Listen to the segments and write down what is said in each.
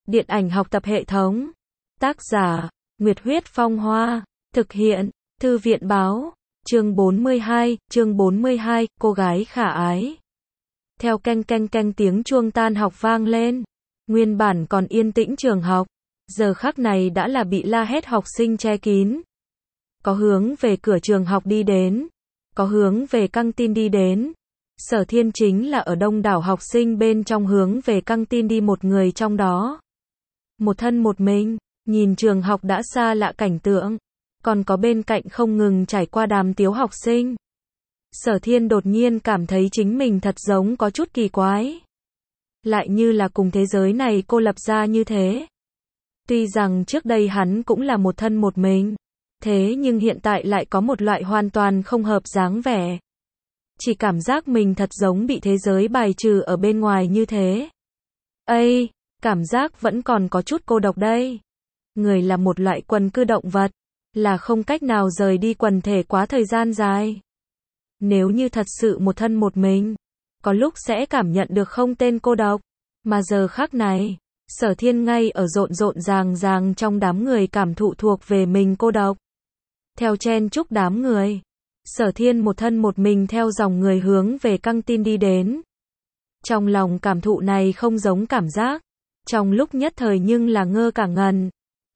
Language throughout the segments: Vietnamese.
Điện ảnh học tập hệ thống. Tác giả, Nguyệt Huyết Phong Hoa. Thực hiện, Thư viện Báo. Chương 42, cô gái khả ái. Theo canh canh canh tiếng chuông tan học vang lên. Nguyên bản còn yên tĩnh trường học, giờ khắc này đã là bị la hét học sinh che kín. Có hướng về cửa trường học đi đến, có hướng về căng tin đi đến. Sở Thiên chính là ở đông đảo học sinh bên trong hướng về căng tin đi một người trong đó. Một thân một mình, nhìn trường học đã xa lạ cảnh tượng, còn có bên cạnh không ngừng trải qua đám tiếu học sinh. Sở Thiên đột nhiên cảm thấy chính mình thật giống có chút kỳ quái. Lại như là cùng thế giới này cô lập ra như thế. Tuy rằng trước đây hắn cũng là một thân một mình, thế nhưng hiện tại lại có một loại hoàn toàn không hợp dáng vẻ. Chỉ cảm giác mình thật giống bị thế giới bài trừ ở bên ngoài như thế. Ây, cảm giác vẫn còn có chút cô độc đây. Người là một loại quần cư động vật, là không cách nào rời đi quần thể quá thời gian dài. Nếu như thật sự một thân một mình, có lúc sẽ cảm nhận được không tên cô độc. Mà giờ khắc này, Sở Thiên ngay ở rộn rộn ràng ràng trong đám người cảm thụ thuộc về mình cô độc. Theo chen chúc đám người, Sở Thiên một thân một mình theo dòng người hướng về căng tin đi đến. Trong lòng cảm thụ này không giống cảm giác, trong lúc nhất thời nhưng là ngơ cả ngần.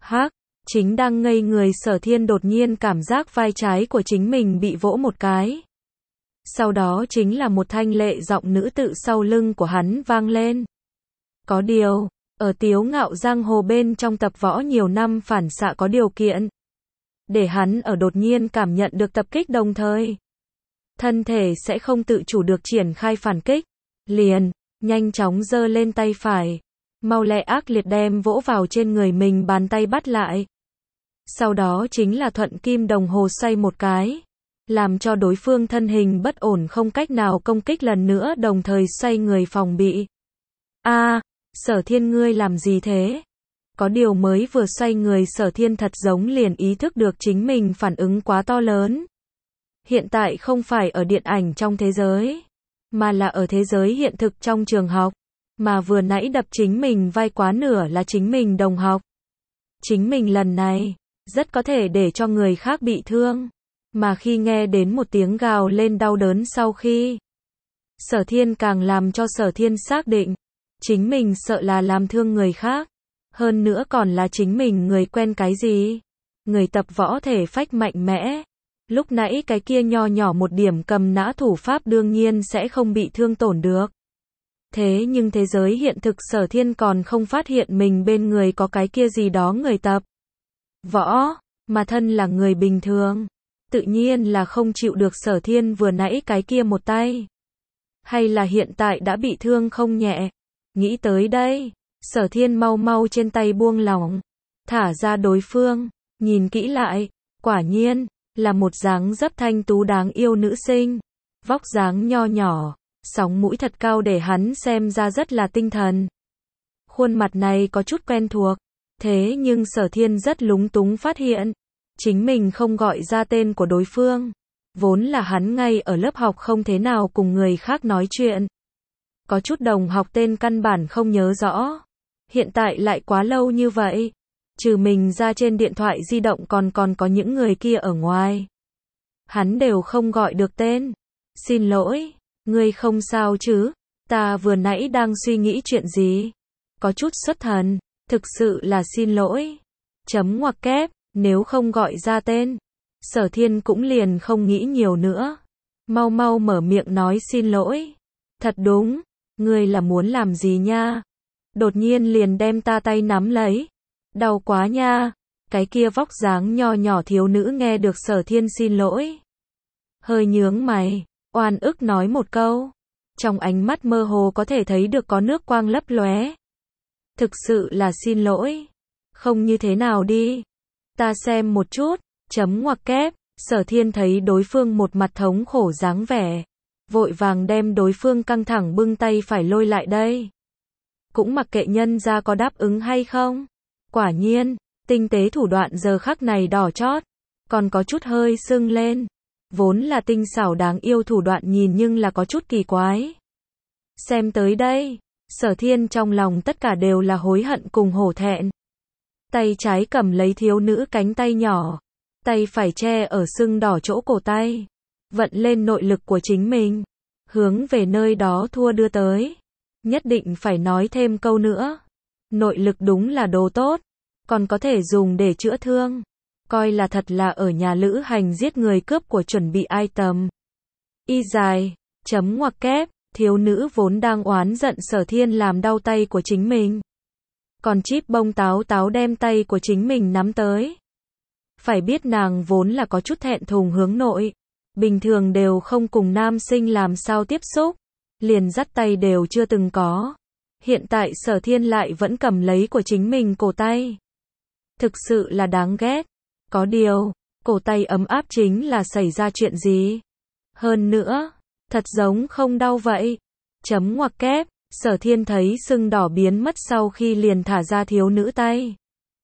Chính đang ngây người Sở Thiên đột nhiên cảm giác vai trái của chính mình bị vỗ một cái. Sau đó chính là một thanh lệ giọng nữ tự sau lưng của hắn vang lên. Có điều, ở Tiếu Ngạo Giang Hồ bên trong tập võ nhiều năm phản xạ có điều kiện, để hắn ở đột nhiên cảm nhận được tập kích đồng thời, thân thể sẽ không tự chủ được triển khai phản kích, liền, nhanh chóng giơ lên tay phải, mau lẹ ác liệt đem vỗ vào trên người mình bàn tay bắt lại. Sau đó chính là thuận kim đồng hồ xoay một cái, làm cho đối phương thân hình bất ổn không cách nào công kích lần nữa đồng thời xoay người phòng bị. Sở Thiên ngươi làm gì thế? Có điều mới vừa xoay người Sở Thiên thật giống liền ý thức được chính mình phản ứng quá to lớn. Hiện tại không phải ở điện ảnh trong thế giới, mà là ở thế giới hiện thực trong trường học. Mà vừa nãy đập chính mình vai quá nửa là chính mình đồng học. Chính mình lần này, rất có thể để cho người khác bị thương. Mà khi nghe đến một tiếng gào lên đau đớn sau khi, Sở Thiên càng làm cho Sở Thiên xác định, chính mình sợ là làm thương người khác. Hơn nữa còn là chính mình người quen cái gì? Người tập võ thể phách mạnh mẽ. Lúc nãy cái kia nho nhỏ một điểm cầm nã thủ pháp đương nhiên sẽ không bị thương tổn được. Thế nhưng thế giới hiện thực Sở Thiên còn không phát hiện mình bên người có cái kia gì đó người tập võ, mà thân là người bình thường. Tự nhiên là không chịu được Sở Thiên vừa nãy cái kia một tay. Hay là hiện tại đã bị thương không nhẹ. Nghĩ tới đây, Sở Thiên mau mau trên tay buông lỏng, thả ra đối phương, nhìn kỹ lại, quả nhiên, là một dáng dấp thanh tú đáng yêu nữ sinh, vóc dáng nho nhỏ, sóng mũi thật cao để hắn xem ra rất là tinh thần. Khuôn mặt này có chút quen thuộc, thế nhưng Sở Thiên rất lúng túng phát hiện, chính mình không gọi ra tên của đối phương, vốn là hắn ngay ở lớp học không thế nào cùng người khác nói chuyện. Có chút đồng học tên căn bản không nhớ rõ. Hiện tại lại quá lâu như vậy. Trừ mình ra trên điện thoại di động còn có những người kia ở ngoài. Hắn đều không gọi được tên. Xin lỗi, ngươi không sao chứ? Ta vừa nãy đang suy nghĩ chuyện gì? Có chút xuất thần, thực sự là xin lỗi. Chấm ngoặc kép, nếu không gọi ra tên. Sở Thiên cũng liền không nghĩ nhiều nữa. Mau mau mở miệng nói xin lỗi. Thật đúng. Ngươi là muốn làm gì nha? Đột nhiên liền đem ta tay nắm lấy. Đau quá nha. Cái kia vóc dáng nho nhỏ thiếu nữ nghe được Sở Thiên xin lỗi, hơi nhướng mày, oan ức nói một câu. Trong ánh mắt mơ hồ có thể thấy được có nước quang lấp lóe. Thực sự là xin lỗi. Không như thế nào đi. Ta xem một chút. Chấm ngoặc kép. Sở Thiên thấy đối phương một mặt thống khổ dáng vẻ, vội vàng đem đối phương căng thẳng bưng tay phải lôi lại đây. Cũng mặc kệ nhân ra có đáp ứng hay không. Quả nhiên, tinh tế thủ đoạn giờ khắc này đỏ chót, còn có chút hơi sưng lên. Vốn là tinh xảo đáng yêu thủ đoạn nhìn nhưng là có chút kỳ quái. Xem tới đây, Sở Thiên trong lòng tất cả đều là hối hận cùng hổ thẹn. Tay trái cầm lấy thiếu nữ cánh tay nhỏ, tay phải che ở sưng đỏ chỗ cổ tay, vận lên nội lực của chính mình, hướng về nơi đó thua đưa tới. Nhất định phải nói thêm câu nữa. Nội lực đúng là đồ tốt, còn có thể dùng để chữa thương. Coi là thật là ở nhà lữ hành giết người cướp của chuẩn bị item. Y dài, chấm ngoặc kép, thiếu nữ vốn đang oán giận Sở Thiên làm đau tay của chính mình. Còn Chíp Bông táo táo đem tay của chính mình nắm tới. Phải biết nàng vốn là có chút thẹn thùng hướng nội. Bình thường đều không cùng nam sinh làm sao tiếp xúc. Liền dắt tay đều chưa từng có. Hiện tại Sở Thiên lại vẫn cầm lấy của chính mình cổ tay. Thực sự là đáng ghét. Có điều, cổ tay ấm áp chính là xảy ra chuyện gì? Hơn nữa, thật giống không đau vậy. Chấm ngoặc kép, Sở Thiên thấy sưng đỏ biến mất sau khi liền thả ra thiếu nữ tay.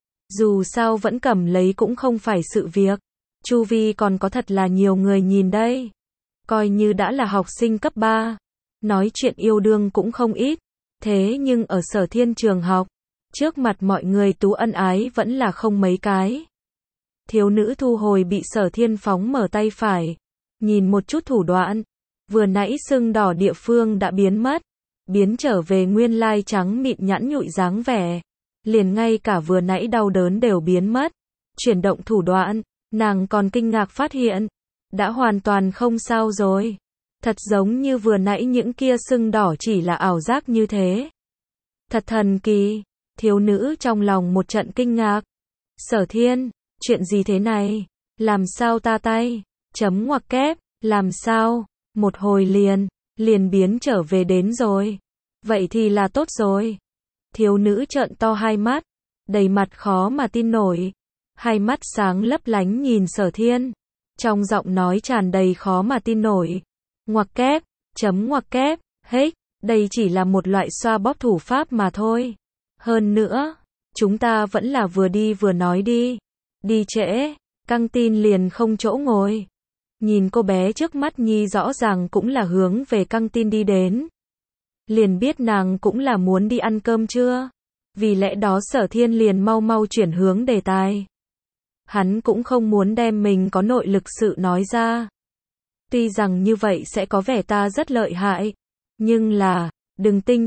Dù sao vẫn cầm lấy cũng không phải sự việc. Chu vi còn có thật là nhiều người nhìn đây. Coi như đã là học sinh cấp 3. Nói chuyện yêu đương cũng không ít. Thế nhưng ở Sở Thiên trường học, trước mặt mọi người tú ân ái vẫn là không mấy cái. Thiếu nữ thu hồi bị Sở Thiên phóng mở tay phải. Nhìn một chút thủ đoạn. Vừa nãy sưng đỏ địa phương đã biến mất. Biến trở về nguyên lai trắng mịn nhẵn nhụi dáng vẻ. Liền ngay cả vừa nãy đau đớn đều biến mất. Chuyển động thủ đoạn, nàng còn kinh ngạc phát hiện. Đã hoàn toàn không sao rồi. Thật giống như vừa nãy những kia sưng đỏ chỉ là ảo giác như thế. Thật thần kỳ. Thiếu nữ trong lòng một trận kinh ngạc. Sở Thiên, chuyện gì thế này? Làm sao ta tay? Chấm ngoặc kép, làm sao? Một hồi liền biến trở về đến rồi. Vậy thì là tốt rồi. Thiếu nữ trợn to hai mắt, đầy mặt khó mà tin nổi. Hai mắt sáng lấp lánh nhìn Sở Thiên. Trong giọng nói tràn đầy khó mà tin nổi. Ngoặc kép, chấm ngoặc kép, hết, đây chỉ là một loại xoa bóp thủ pháp mà thôi. Hơn nữa, chúng ta vẫn là vừa đi vừa nói đi. Đi trễ, căng tin liền không chỗ ngồi. Nhìn cô bé trước mắt nhi rõ ràng cũng là hướng về căng tin đi đến. Liền biết nàng cũng là muốn đi ăn cơm trưa. Vì lẽ đó Sở Thiên liền mau mau chuyển hướng đề tài. Hắn cũng không muốn đem mình có nội lực sự nói ra. Tuy rằng như vậy sẽ có vẻ ta rất lợi hại. Nhưng là, đừng tinh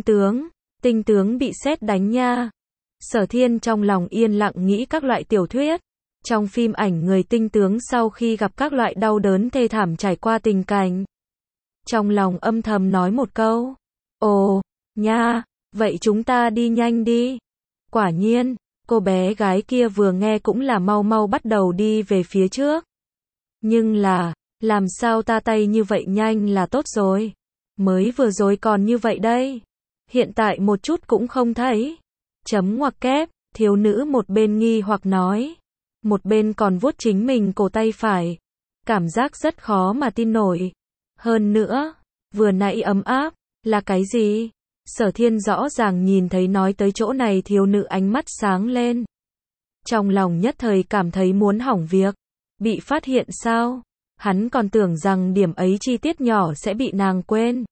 tướng bị sét đánh nha. Sở Thiên trong lòng yên lặng nghĩ các loại tiểu thuyết. Trong phim ảnh người tinh tướng sau khi gặp các loại đau đớn thê thảm trải qua tình cảnh. Trong lòng âm thầm nói một câu. Ồ, nha, vậy chúng ta đi nhanh đi. Quả nhiên, cô bé gái kia vừa nghe cũng là mau mau bắt đầu đi về phía trước. Nhưng là, làm sao ta tay như vậy nhanh là tốt rồi. Mới vừa rồi còn như vậy đây. Hiện tại một chút cũng không thấy. Chấm ngoặc kép, thiếu nữ một bên nghi hoặc nói. Một bên còn vuốt chính mình cổ tay phải. Cảm giác rất khó mà tin nổi. Hơn nữa, vừa nãy ấm áp, là cái gì? Sở Thiên rõ ràng nhìn thấy nói tới chỗ này thiếu nữ ánh mắt sáng lên. Trong lòng nhất thời cảm thấy muốn hỏng việc. Bị phát hiện sao? Hắn còn tưởng rằng điểm ấy chi tiết nhỏ sẽ bị nàng quên.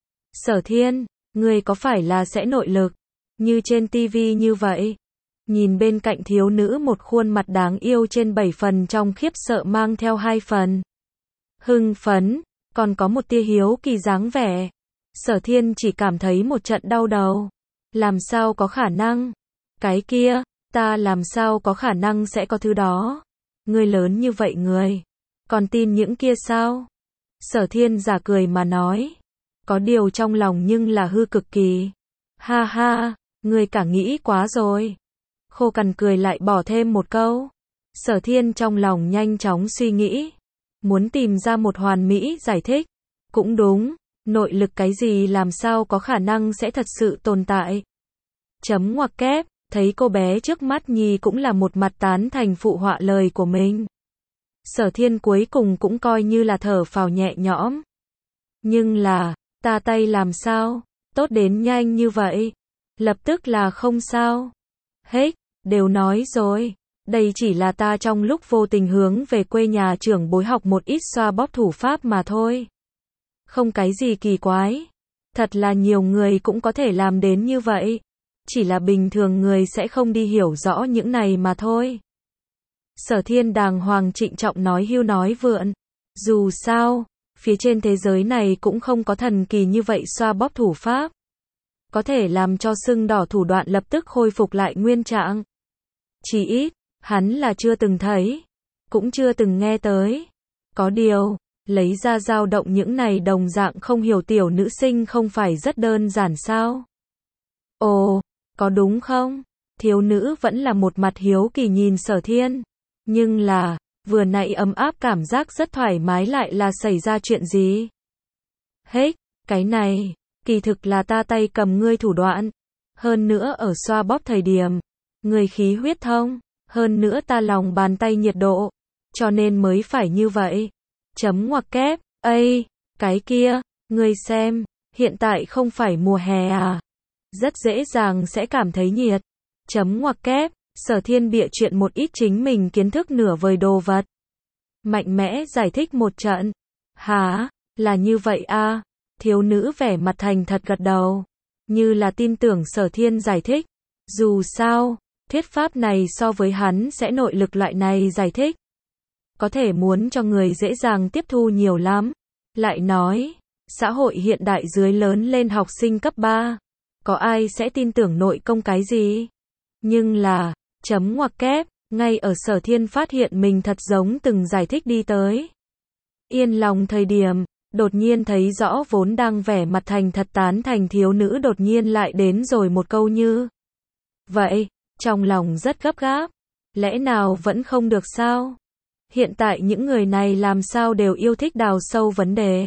Sở Thiên, ngươi có phải là sẽ nội lực? Như trên tivi như vậy? Nhìn bên cạnh thiếu nữ một khuôn mặt đáng yêu trên 7 phần trong khiếp sợ mang theo 2 phần. Hưng phấn, còn có một tia hiếu kỳ dáng vẻ. Sở Thiên chỉ cảm thấy một trận đau đầu. Làm sao có khả năng? Cái kia, ta làm sao có khả năng sẽ có thứ đó? Ngươi lớn như vậy người. Còn tin những kia sao? Sở Thiên giả cười mà nói. Có điều trong lòng nhưng là hư cực kỳ. Ha ha, ngươi cả nghĩ quá rồi. Khô cằn cười lại bỏ thêm một câu. Sở Thiên trong lòng nhanh chóng suy nghĩ. Muốn tìm ra một hoàn mỹ giải thích. Cũng đúng, nội lực cái gì làm sao có khả năng sẽ thật sự tồn tại. Chấm ngoặc kép, thấy cô bé trước mắt nhi cũng là một mặt tán thành phụ họa lời của mình. Sở Thiên cuối cùng cũng coi như là thở phào nhẹ nhõm. Nhưng là, ta tay làm sao? Tốt đến nhanh như vậy. Lập tức là không sao. Hết, đều nói rồi. Đây chỉ là ta trong lúc vô tình hướng về quê nhà trưởng bối học một ít xoa bóp thủ pháp mà thôi. Không cái gì kỳ quái. Thật là nhiều người cũng có thể làm đến như vậy. Chỉ là bình thường người sẽ không đi hiểu rõ những này mà thôi. Sở Thiên đàng hoàng trịnh trọng nói hưu nói vượn. Dù sao, phía trên thế giới này cũng không có thần kỳ như vậy xoa bóp thủ pháp. Có thể làm cho sưng đỏ thủ đoạn lập tức khôi phục lại nguyên trạng. Chỉ ít, hắn là chưa từng thấy, cũng chưa từng nghe tới. Có điều, lấy ra dao động những này đồng dạng không hiểu tiểu nữ sinh không phải rất đơn giản sao? Ồ, có đúng không? Thiếu nữ vẫn là một mặt hiếu kỳ nhìn Sở Thiên. Nhưng là, vừa nãy ấm áp cảm giác rất thoải mái lại là xảy ra chuyện gì? Hết, cái này, kỳ thực là ta tay cầm ngươi thủ đoạn. Hơn nữa ở xoa bóp thời điểm, người khí huyết thông. Hơn nữa ta lòng bàn tay nhiệt độ. Cho nên mới phải như vậy. Chấm ngoặc kép, ây, cái kia, ngươi xem, hiện tại không phải mùa hè à? Rất dễ dàng sẽ cảm thấy nhiệt. Chấm ngoặc kép, Sở Thiên bịa chuyện một ít chính mình kiến thức nửa vời đồ vật. Mạnh mẽ giải thích một trận. Hả, là như vậy à? Thiếu nữ vẻ mặt thành thật gật đầu. Như là tin tưởng Sở Thiên giải thích. Dù sao, thuyết pháp này so với hắn sẽ nội lực loại này giải thích. Có thể muốn cho người dễ dàng tiếp thu nhiều lắm. Lại nói, xã hội hiện đại dưới lớn lên học sinh cấp 3. Có ai sẽ tin tưởng nội công cái gì? Nhưng là, chấm ngoặc kép, ngay ở Sở Thiên phát hiện mình thật giống từng giải thích đi tới. Yên lòng thời điểm, đột nhiên thấy rõ vốn đang vẻ mặt thành thật tán thành thiếu nữ đột nhiên lại đến rồi một câu như vậy, trong lòng rất gấp gáp. Lẽ nào vẫn không được sao? Hiện tại những người này làm sao đều yêu thích đào sâu vấn đề.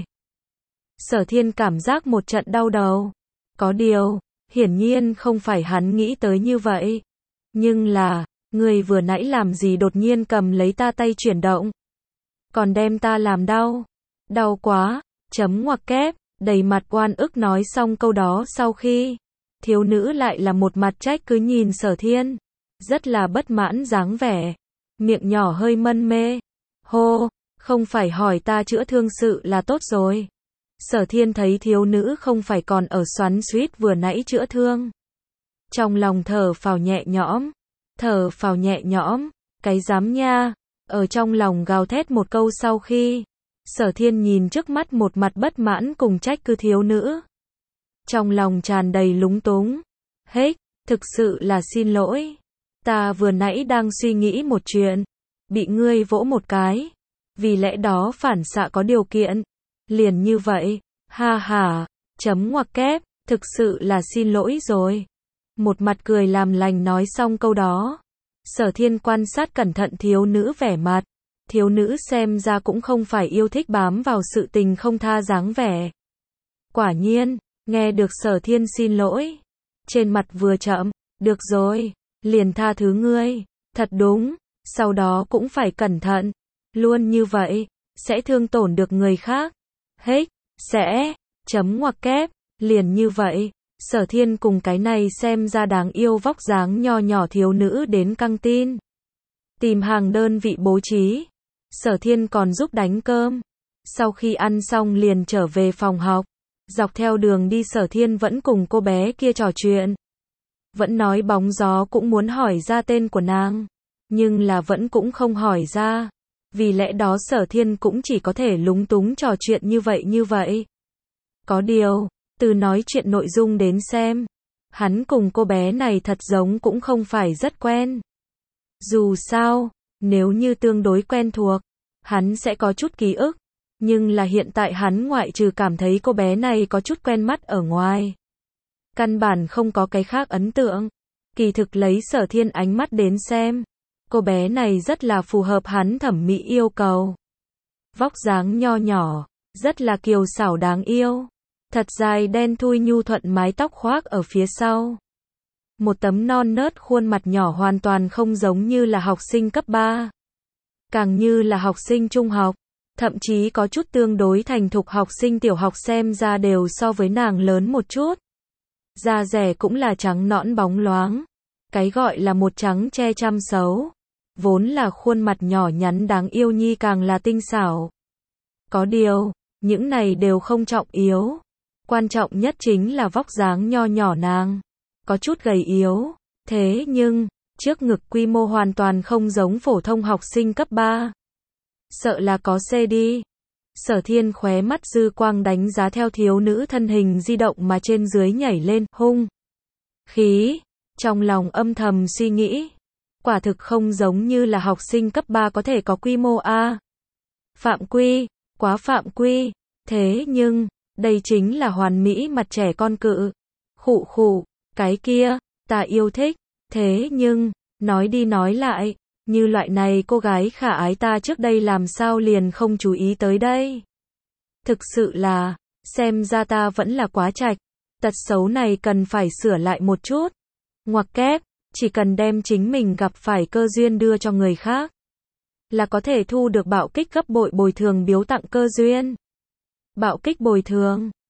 Sở Thiên cảm giác một trận đau đầu. Có điều, hiển nhiên không phải hắn nghĩ tới như vậy. Nhưng là, người vừa nãy làm gì đột nhiên cầm lấy ta tay chuyển động. Còn đem ta làm đau. Đau quá, chấm ngoặc kép, đầy mặt oan ức nói xong câu đó sau khi. Thiếu nữ lại là một mặt trách cứ nhìn Sở Thiên. Rất là bất mãn dáng vẻ. Miệng nhỏ hơi mân mê. Hô, không phải hỏi ta chữa thương sự là tốt rồi. Sở Thiên thấy thiếu nữ không phải còn ở xoắn xuýt vừa nãy chữa thương. Trong lòng thở phào nhẹ nhõm. Thở phào nhẹ nhõm, cái dám nha. Ở trong lòng gào thét một câu sau khi. Sở Thiên nhìn trước mắt một mặt bất mãn cùng trách cứ thiếu nữ. Trong lòng tràn đầy lúng túng. Hết, thực sự là xin lỗi. Ta vừa nãy đang suy nghĩ một chuyện. Bị ngươi vỗ một cái. Vì lẽ đó phản xạ có điều kiện. Liền như vậy. Ha ha. Chấm ngoặc kép. Thực sự là xin lỗi rồi. Một mặt cười làm lành nói xong câu đó. Sở Thiên quan sát cẩn thận thiếu nữ vẻ mặt. Thiếu nữ xem ra cũng không phải yêu thích bám vào sự tình không tha dáng vẻ. Quả nhiên, nghe được Sở Thiên xin lỗi. Trên mặt vừa chậm. Được rồi. Liền tha thứ ngươi. Thật đúng. Sau đó cũng phải cẩn thận. Luôn như vậy. Sẽ thương tổn được người khác. Hết. Sẽ. Chấm ngoặc kép. Liền như vậy. Sở Thiên cùng cái này xem ra đáng yêu vóc dáng nho nhỏ thiếu nữ đến căng tin. Tìm hàng đơn vị bố trí. Sở Thiên còn giúp đánh cơm. Sau khi ăn xong liền trở về phòng học. Dọc theo đường đi Sở Thiên vẫn cùng cô bé kia trò chuyện. Vẫn nói bóng gió cũng muốn hỏi ra tên của nàng. Nhưng là vẫn cũng không hỏi ra. Vì lẽ đó Sở Thiên cũng chỉ có thể lúng túng trò chuyện như vậy. Có điều, từ nói chuyện nội dung đến xem. Hắn cùng cô bé này thật giống cũng không phải rất quen. Dù sao, nếu như tương đối quen thuộc, hắn sẽ có chút ký ức. Nhưng là hiện tại hắn ngoại trừ cảm thấy cô bé này có chút quen mắt ở ngoài. Căn bản không có cái khác ấn tượng. Kỳ thực lấy Sở Thiên ánh mắt đến xem. Cô bé này rất là phù hợp hắn thẩm mỹ yêu cầu. Vóc dáng nho nhỏ, rất là kiều xảo đáng yêu. Thật dài đen thui nhu thuận mái tóc khoác ở phía sau. Một tấm non nớt khuôn mặt nhỏ hoàn toàn không giống như là học sinh cấp 3. Càng như là học sinh trung học. Thậm chí có chút tương đối thành thục học sinh tiểu học xem ra đều so với nàng lớn một chút. Da dẻ cũng là trắng nõn bóng loáng. Cái gọi là một trắng che trăm xấu. Vốn là khuôn mặt nhỏ nhắn đáng yêu nhi càng là tinh xảo. Có điều, những này đều không trọng yếu. Quan trọng nhất chính là vóc dáng nho nhỏ nàng. Có chút gầy yếu. Thế nhưng, trước ngực quy mô hoàn toàn không giống phổ thông học sinh cấp 3. Sợ là có C đi. Sở Thiên khóe mắt dư quang đánh giá theo thiếu nữ thân hình di động mà trên dưới nhảy lên, hung khí. Trong lòng âm thầm suy nghĩ. Quả thực không giống như là học sinh cấp 3 có thể có quy mô A. Phạm quy, quá phạm quy. Thế nhưng, đây chính là hoàn mỹ mặt trẻ con cự. Khụ khụ, cái kia, ta yêu thích. Thế nhưng, nói đi nói lại, như loại này cô gái khả ái ta trước đây làm sao liền không chú ý tới đây. Thực sự là, xem ra ta vẫn là quá trạch. Tật xấu này cần phải sửa lại một chút. Ngoặc kép, chỉ cần đem chính mình gặp phải cơ duyên đưa cho người khác, là có thể thu được bạo kích gấp bội bồi thường biếu tặng cơ duyên. Bạo kích bồi thường.